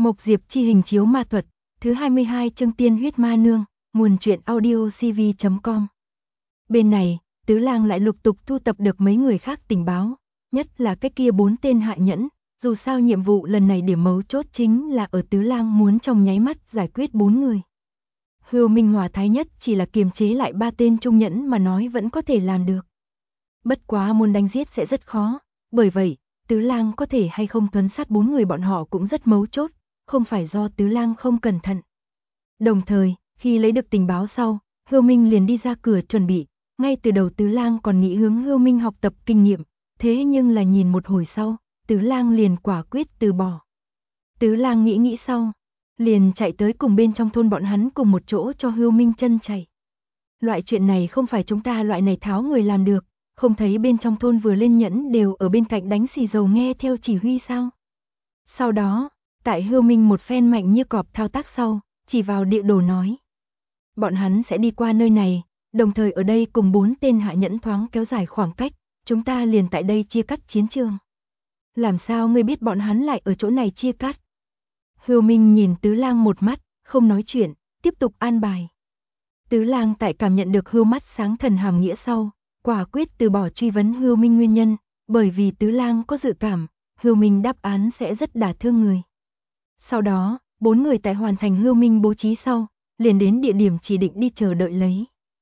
Mộc Diệp chi hình chiếu ma thuật, thứ 22 chương Tiên huyết ma nương, nguồn truyện audio cv.com. Bên này, Tứ Lang lại lục tục thu tập được mấy người khác tình báo, nhất là cái kia 4 tên hạ nhẫn, dù sao nhiệm vụ lần này điểm mấu chốt chính là ở Tứ Lang muốn trong nháy mắt giải quyết 4 người. Hưu Minh Hòa thái nhất chỉ là kiềm chế lại 3 tên trung nhẫn mà nói vẫn có thể làm được. Bất quá muốn đánh giết sẽ rất khó, bởi vậy, Tứ Lang có thể hay không tuấn sát 4 người bọn họ cũng rất mấu chốt, không phải do Tứ Lang không cẩn thận. Đồng thời, khi lấy được tình báo sau, Hưu Minh liền đi ra cửa chuẩn bị, ngay từ đầu Tứ Lang còn nghĩ hướng Hưu Minh học tập kinh nghiệm, thế nhưng là nhìn một hồi sau, Tứ Lang liền quả quyết từ bỏ. Tứ Lang nghĩ sau, liền chạy tới cùng bên trong thôn bọn hắn cùng một chỗ cho Hưu Minh chân chạy. Loại chuyện này không phải chúng ta loại này tháo người làm được, không thấy bên trong thôn vừa lên nhẫn đều ở bên cạnh đánh xì dầu nghe theo chỉ huy sao. Sau đó, tại Hưu Minh một phen mạnh như cọp thao tác sau, chỉ vào địa đồ nói. Bọn hắn sẽ đi qua nơi này, đồng thời ở đây cùng 4 tên hạ nhẫn thoáng kéo dài khoảng cách, chúng ta liền tại đây chia cắt chiến trường. Làm sao ngươi biết bọn hắn lại ở chỗ này chia cắt? Hưu Minh nhìn Tứ Lang một mắt, không nói chuyện, tiếp tục an bài. Tứ Lang tại cảm nhận được Hưu mắt sáng thần hàm nghĩa sau, quả quyết từ bỏ truy vấn Hưu Minh nguyên nhân, bởi vì Tứ Lang có dự cảm, Hưu Minh đáp án sẽ rất đả thương người. Sau đó, 4 người tại hoàn thành Hưu Minh bố trí sau, liền đến địa điểm chỉ định đi chờ đợi lấy.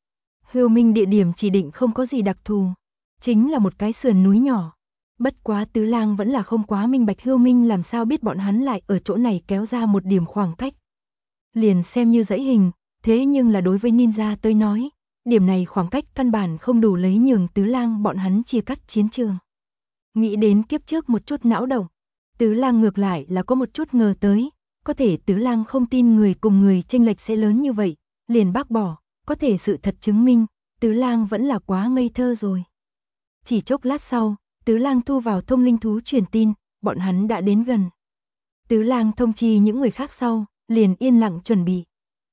Hưu Minh địa điểm chỉ định không có gì đặc thù, chính là một cái sườn núi nhỏ. Bất quá Tứ Lang vẫn là không quá minh bạch Hưu Minh làm sao biết bọn hắn lại ở chỗ này kéo ra một điểm khoảng cách. Liền xem như dãy hình, thế nhưng là đối với ninja tới nói, điểm này khoảng cách căn bản không đủ lấy nhường Tứ Lang bọn hắn chia cắt chiến trường. Nghĩ đến kiếp trước một chút não động, Tứ Lang ngược lại là có một chút ngờ tới, có thể Tứ Lang không tin người cùng người chênh lệch sẽ lớn như vậy, liền bác bỏ, có thể sự thật chứng minh, Tứ Lang vẫn là quá ngây thơ rồi. Chỉ chốc lát sau, Tứ Lang thu vào thông linh thú truyền tin, bọn hắn đã đến gần. Tứ Lang thông chi những người khác sau, liền yên lặng chuẩn bị.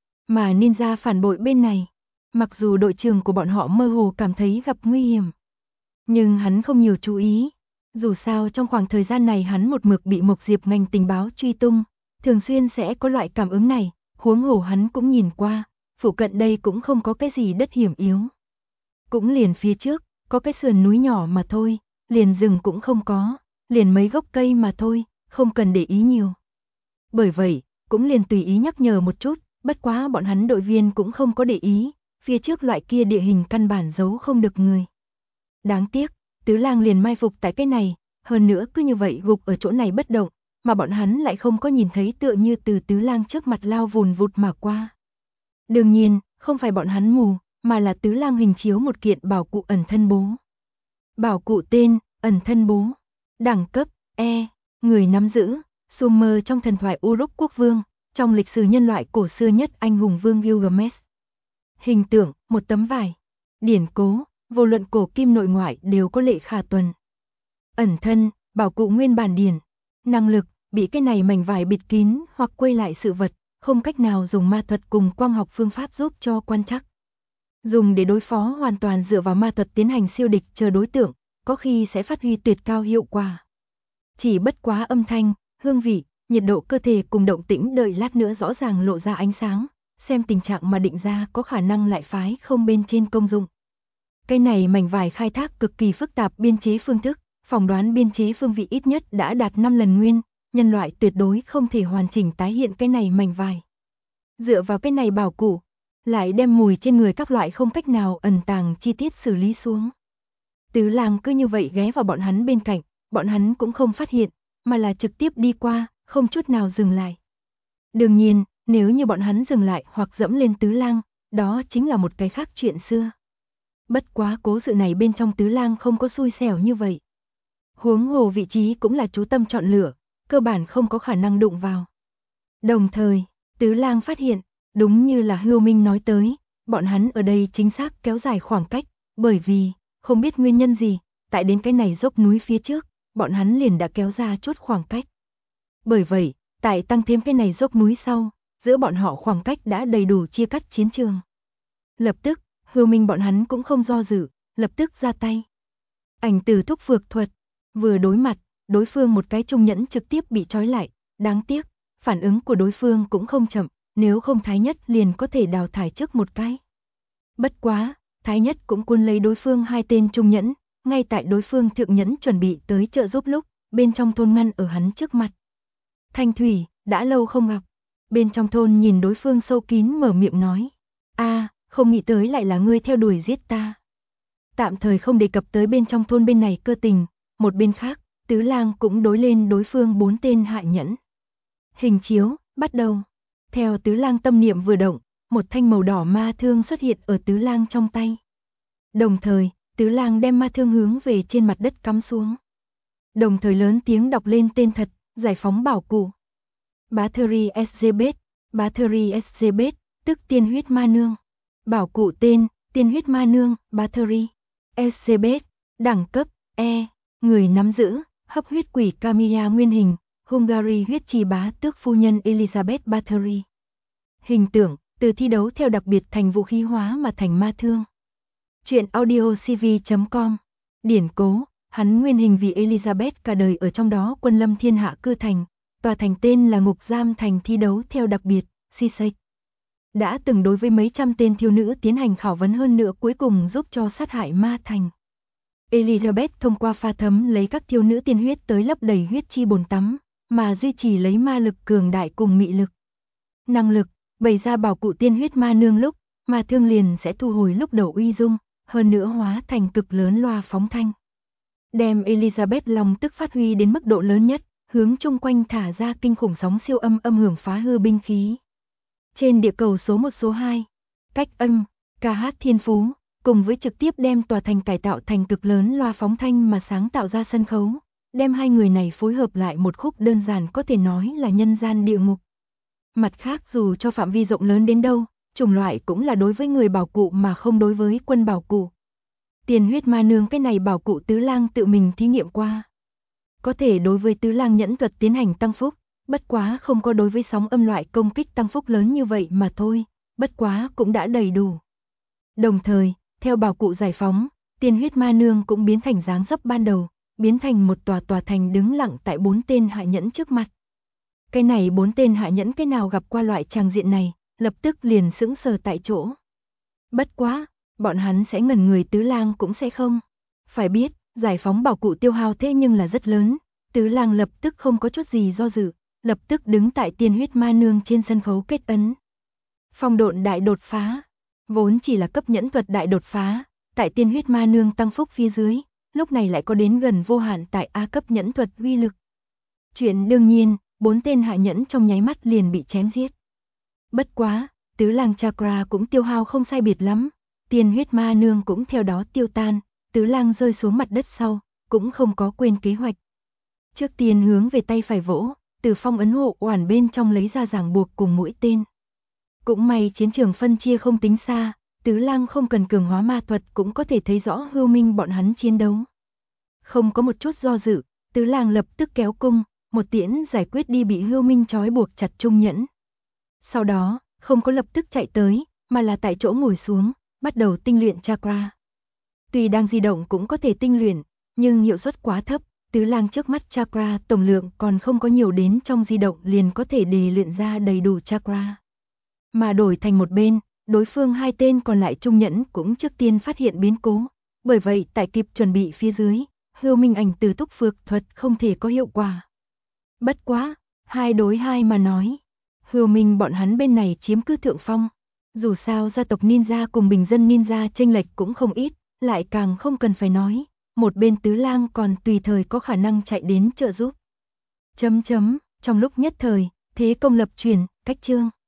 Mà ninja phản bội bên này, mặc dù đội trưởng của bọn họ mơ hồ cảm thấy gặp nguy hiểm, nhưng hắn không nhiều chú ý. Dù sao trong khoảng thời gian này hắn một mực bị Mộc Diệp ngành tình báo truy tung, thường xuyên sẽ có loại cảm ứng này, huống hồ hắn cũng nhìn qua, phụ cận đây cũng không có cái gì đất hiểm yếu. Cũng liền phía trước, có cái sườn núi nhỏ mà thôi, liền rừng cũng không có, liền mấy gốc cây mà thôi, không cần để ý nhiều. Bởi vậy, cũng liền tùy ý nhắc nhở một chút, bất quá bọn hắn đội viên cũng không có để ý, phía trước loại kia địa hình căn bản giấu không được người. Đáng tiếc, Tứ Lang liền mai phục tại cái này, hơn nữa cứ như vậy gục ở chỗ này bất động, mà bọn hắn lại không có nhìn thấy tựa như từ Tứ Lang trước mặt lao vùn vụt mà qua. Đương nhiên, không phải bọn hắn mù, mà là Tứ Lang hình chiếu một kiện bảo cụ ẩn thân bố. Bảo cụ tên, ẩn thân bố. Đẳng cấp, E, người nắm giữ, Sumer trong thần thoại Uruk quốc vương, trong lịch sử nhân loại cổ xưa nhất anh hùng vương Gilgamesh. Hình tượng, một tấm vải. Điển cố, vô luận cổ kim nội ngoại đều có lệ khả tuần. Ẩn thân, bảo cụ nguyên bản điển. Năng lực, bị cái này mảnh vải bịt kín hoặc quay lại sự vật, không cách nào dùng ma thuật cùng quang học phương pháp giúp cho quan trắc. Dùng để đối phó hoàn toàn dựa vào ma thuật tiến hành siêu địch chờ đối tượng, có khi sẽ phát huy tuyệt cao hiệu quả. Chỉ bất quá âm thanh, hương vị, nhiệt độ cơ thể cùng động tĩnh đợi lát nữa rõ ràng lộ ra ánh sáng, xem tình trạng mà định ra có khả năng lại phái không bên trên công dụng. Cái này mảnh vải khai thác cực kỳ phức tạp biên chế phương thức, phỏng đoán biên chế phương vị ít nhất đã đạt 5 lần nguyên, nhân loại tuyệt đối không thể hoàn chỉnh tái hiện cái này mảnh vải. Dựa vào cái này bảo cụ, lại đem mùi trên người các loại không cách nào ẩn tàng chi tiết xử lý xuống. Tứ Lang cứ như vậy ghé vào bọn hắn bên cạnh, bọn hắn cũng không phát hiện, mà là trực tiếp đi qua, không chút nào dừng lại. Đương nhiên, nếu như bọn hắn dừng lại hoặc dẫm lên Tứ Lang, đó chính là một cái khác chuyện xưa. Bất quá cố sự này bên trong Tứ Lang không có xui xẻo như vậy. Huống hồ vị trí cũng là chú tâm chọn lựa, cơ bản không có khả năng đụng vào. Đồng thời, Tứ Lang phát hiện, đúng như là Hưu Minh nói tới, bọn hắn ở đây chính xác kéo dài khoảng cách, bởi vì, không biết nguyên nhân gì, tại đến cái này dốc núi phía trước, bọn hắn liền đã kéo ra chút khoảng cách. Bởi vậy, tại tăng thêm cái này dốc núi sau, giữa bọn họ khoảng cách đã đầy đủ chia cắt chiến trường. Lập tức, Hưu Minh bọn hắn cũng không do dự, lập tức ra tay. Ảnh từ thúc phược thuật, vừa đối mặt, đối phương một cái trung nhẫn trực tiếp bị trói lại, đáng tiếc, phản ứng của đối phương cũng không chậm, nếu không Thái Nhất liền có thể đào thải trước một cái. Bất quá, Thái Nhất cũng cuốn lấy đối phương hai tên trung nhẫn, ngay tại đối phương thượng nhẫn chuẩn bị tới trợ giúp lúc, bên trong thôn ngăn ở hắn trước mặt. Thanh Thủy, đã lâu không gặp. Bên trong thôn nhìn đối phương sâu kín mở miệng nói. Không nghĩ tới lại là ngươi theo đuổi giết ta. Tạm thời không đề cập tới bên trong thôn bên này cơ tình, một bên khác, Tứ Lang cũng đối lên đối phương 4 tên hạ nhẫn. Hình chiếu, bắt đầu. Theo Tứ Lang tâm niệm vừa động, một thanh màu đỏ ma thương xuất hiện ở Tứ Lang trong tay. Đồng thời, Tứ Lang đem ma thương hướng về trên mặt đất cắm xuống. Đồng thời lớn tiếng đọc lên tên thật, giải phóng bảo cụ. Battery SGB, Battery SGB, tức tiên huyết ma nương. Bảo cụ tên, tiên huyết ma nương, Battery. SGB, đẳng cấp, E, người nắm giữ, hấp huyết quỷ Camilla nguyên hình, Hungary huyết trì bá tước phu nhân Elizabeth Battery. Hình tượng, từ thi đấu theo đặc biệt thành vũ khí hóa mà thành ma thương. Chuyện audiocv.com. Điển cố, hắn nguyên hình vì Elizabeth cả đời ở trong đó quân lâm thiên hạ cư thành, tòa thành tên là ngục giam thành thi đấu theo đặc biệt, Sisek. Đã từng đối với mấy trăm tên thiếu nữ tiến hành khảo vấn hơn nữa cuối cùng giúp cho sát hại ma thành. Elizabeth thông qua pha thấm lấy các thiếu nữ tiên huyết tới lấp đầy huyết chi bồn tắm, mà duy trì lấy ma lực cường đại cùng mị lực. Năng lực, bày ra bảo cụ tiên huyết ma nương lúc, mà thương liền sẽ thu hồi lúc đầu uy dung, hơn nữa hóa thành cực lớn loa phóng thanh. Đem Elizabeth lòng tức phát huy đến mức độ lớn nhất, hướng chung quanh thả ra kinh khủng sóng siêu âm âm hưởng phá hư binh khí. Trên địa cầu số 1 số 2, cách âm, ca hát thiên phú, cùng với trực tiếp đem tòa thành cải tạo thành cực lớn loa phóng thanh mà sáng tạo ra sân khấu, đem hai người này phối hợp lại một khúc đơn giản có thể nói là nhân gian địa ngục. Mặt khác dù cho phạm vi rộng lớn đến đâu, chủng loại cũng là đối với người bảo cụ mà không đối với quân bảo cụ. Tiền huyết ma nương cái này bảo cụ Tứ Lang tự mình thí nghiệm qua. Có thể đối với Tứ Lang nhẫn thuật tiến hành tăng phúc, bất quá không có đối với sóng âm loại công kích tăng phúc lớn như vậy mà thôi, bất quá cũng đã đầy đủ. Đồng thời, theo bảo cụ giải phóng, tiền huyết ma nương cũng biến thành dáng dấp ban đầu, biến thành một tòa thành đứng lặng tại 4 tên hạ nhẫn trước mặt. Cái này 4 tên hạ nhẫn cái nào gặp qua loại tràng diện này, lập tức liền sững sờ tại chỗ. Bất quá, bọn hắn sẽ ngẩn người, Tứ Lang cũng sẽ không. Phải biết, giải phóng bảo cụ tiêu hao thế nhưng là rất lớn, Tứ Lang lập tức không có chút gì do dự, lập tức đứng tại tiên huyết ma nương trên sân khấu kết ấn. Phong độn đại đột phá, vốn chỉ là cấp nhẫn thuật đại đột phá, tại tiên huyết ma nương tăng phúc phía dưới, lúc này lại có đến gần vô hạn tại A cấp nhẫn thuật uy lực. Chuyện đương nhiên, 4 tên hạ nhẫn trong nháy mắt liền bị chém giết. Bất quá, Tứ Lang chakra cũng tiêu hao không sai biệt lắm, tiên huyết ma nương cũng theo đó tiêu tan, Tứ Lang rơi xuống mặt đất sau, cũng không có quên kế hoạch. Trước tiên hướng về tay phải vỗ, từ phong ấn hộ oản bên trong lấy ra ràng buộc cùng mũi tên. Cũng may chiến trường phân chia không tính xa, Tứ Lang không cần cường hóa ma thuật cũng có thể thấy rõ Hưu Minh bọn hắn chiến đấu. Không có một chút do dự, Tứ Lang lập tức kéo cung, một tiễn giải quyết đi bị Hưu Minh trói buộc chặt trung nhẫn. Sau đó, không có lập tức chạy tới, mà là tại chỗ ngồi xuống, bắt đầu tinh luyện chakra. Tuy đang di động cũng có thể tinh luyện, nhưng hiệu suất quá thấp, Tứ Lang trước mắt chakra tổng lượng còn không có nhiều đến trong di động liền có thể đề luyện ra đầy đủ chakra. Mà đổi thành một bên, đối phương hai tên còn lại trung nhẫn cũng trước tiên phát hiện biến cố, bởi vậy tại kịp chuẩn bị phía dưới, Hưu Minh ảnh từ túc phược thuật không thể có hiệu quả. Bất quá, 2 đối 2 mà nói, Hưu Minh bọn hắn bên này chiếm cứ thượng phong. Dù sao gia tộc ninja cùng bình dân ninja chênh lệch cũng không ít, lại càng không cần phải nói, một bên Tứ Lang còn tùy thời có khả năng chạy đến trợ giúp. Trong lúc nhất thời, thế công lập chuyển, cách chương.